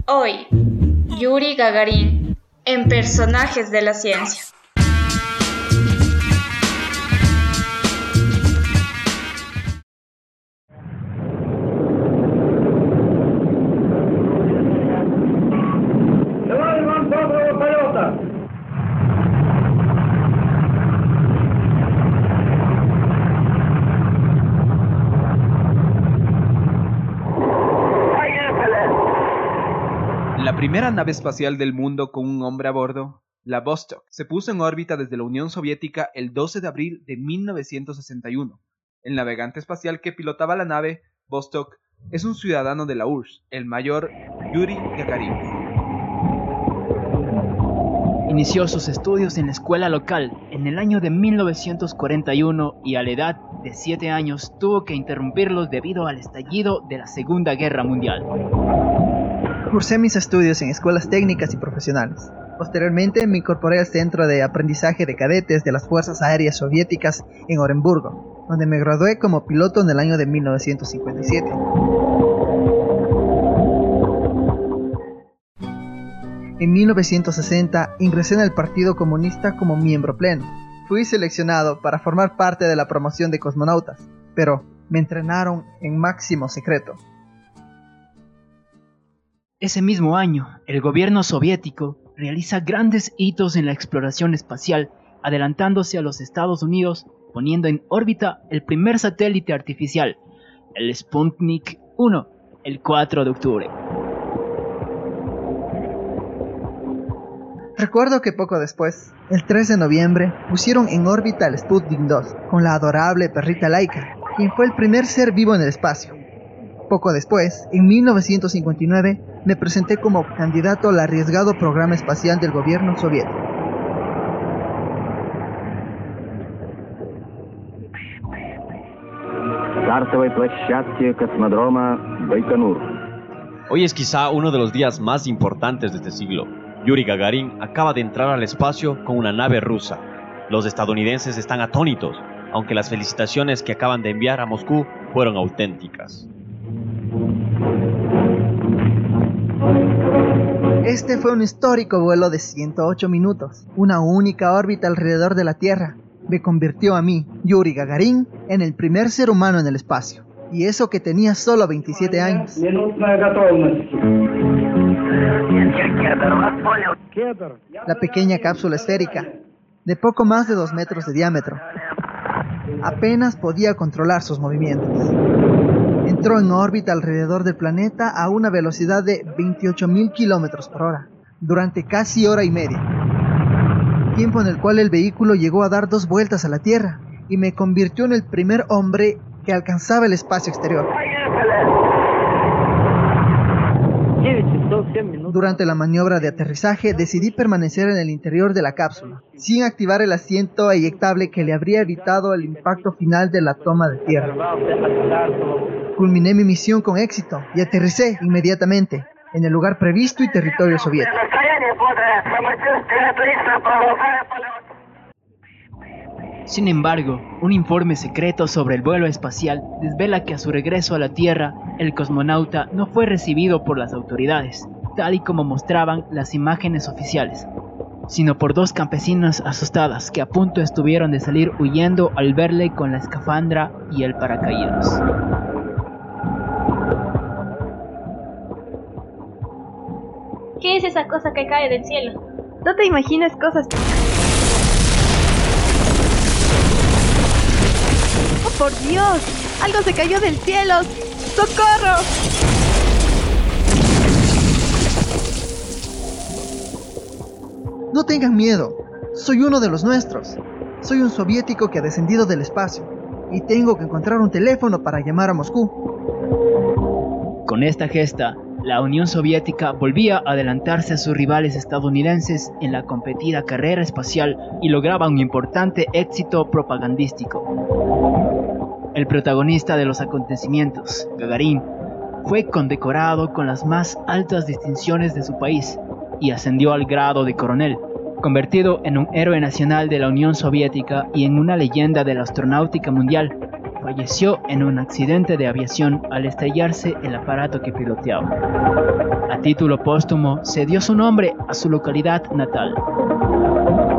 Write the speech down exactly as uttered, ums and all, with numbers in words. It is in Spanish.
Hoy, Yuri Gagarin, en Personajes de la Ciencia. La primera nave espacial del mundo con un hombre a bordo, la Vostok, se puso en órbita desde la Unión Soviética el doce de abril de mil novecientos sesenta y uno. El navegante espacial que pilotaba la nave, Vostok, es un ciudadano de la U R S S, el mayor Yuri Gagarin. Inició sus estudios en la escuela local en el año de mil novecientos cuarenta y uno y a la edad de siete años tuvo que interrumpirlos debido al estallido de la Segunda Guerra Mundial. Cursé mis estudios en escuelas técnicas y profesionales. Posteriormente me incorporé al Centro de Aprendizaje de Cadetes de las Fuerzas Aéreas Soviéticas en Oremburgo, donde me gradué como piloto en el año de mil novecientos cincuenta y siete. En mil novecientos sesenta ingresé en el Partido Comunista como miembro pleno. Fui seleccionado para formar parte de la promoción de cosmonautas, pero me entrenaron en máximo secreto. Ese mismo año, el gobierno soviético realiza grandes hitos en la exploración espacial, adelantándose a los Estados Unidos, poniendo en órbita el primer satélite artificial, el Sputnik uno, el cuatro de octubre. Recuerdo que poco después, el tres de noviembre, pusieron en órbita el Sputnik dos, con la adorable perrita Laika, quien fue el primer ser vivo en el espacio. Poco después, en mil novecientos cincuenta y nueve, me presenté como candidato al arriesgado programa espacial del gobierno soviético. Hoy es quizá uno de los días más importantes de este siglo. Yuri Gagarin acaba de entrar al espacio con una nave rusa. Los estadounidenses están atónitos, aunque las felicitaciones que acaban de enviar a Moscú fueron auténticas. Este fue un histórico vuelo de ciento ocho minutos. Una única órbita alrededor de la Tierra me convirtió a mí, Yuri Gagarin, en el primer ser humano en el espacio. Y eso que tenía solo veintisiete años. La pequeña cápsula esférica, de poco más de dos metros de diámetro, apenas podía controlar sus movimientos. Entró en órbita alrededor del planeta a una velocidad de veintiocho mil kilómetros por hora, durante casi hora y media. Tiempo en el cual el vehículo llegó a dar dos vueltas a la Tierra y me convirtió en el primer hombre que alcanzaba el espacio exterior. Durante la maniobra de aterrizaje decidí permanecer en el interior de la cápsula, sin activar el asiento eyectable que le habría evitado el impacto final de la toma de tierra. Culminé mi misión con éxito y aterricé inmediatamente en el lugar previsto y territorio soviético. Sin embargo, un informe secreto sobre el vuelo espacial desvela que a su regreso a la Tierra, el cosmonauta no fue recibido por las autoridades, tal y como mostraban las imágenes oficiales, sino por dos campesinas asustadas que a punto estuvieron de salir huyendo al verle con la escafandra y el paracaídas. ¿Qué es esa cosa que cae del cielo? No te imaginas cosas... ¡Oh, por Dios! ¡Algo se cayó del cielo! ¡Socorro! No tengan miedo, soy uno de los nuestros. Soy un soviético que ha descendido del espacio y tengo que encontrar un teléfono para llamar a Moscú. Con esta gesta, la Unión Soviética volvía a adelantarse a sus rivales estadounidenses en la competida carrera espacial y lograba un importante éxito propagandístico. El protagonista de los acontecimientos, Gagarin, fue condecorado con las más altas distinciones de su país y ascendió al grado de coronel, convertido en un héroe nacional de la Unión Soviética y en una leyenda de la astronáutica mundial. falleció en un accidente de aviación al estrellarse el aparato que piloteaba. A título póstumo se dio su nombre a su localidad natal.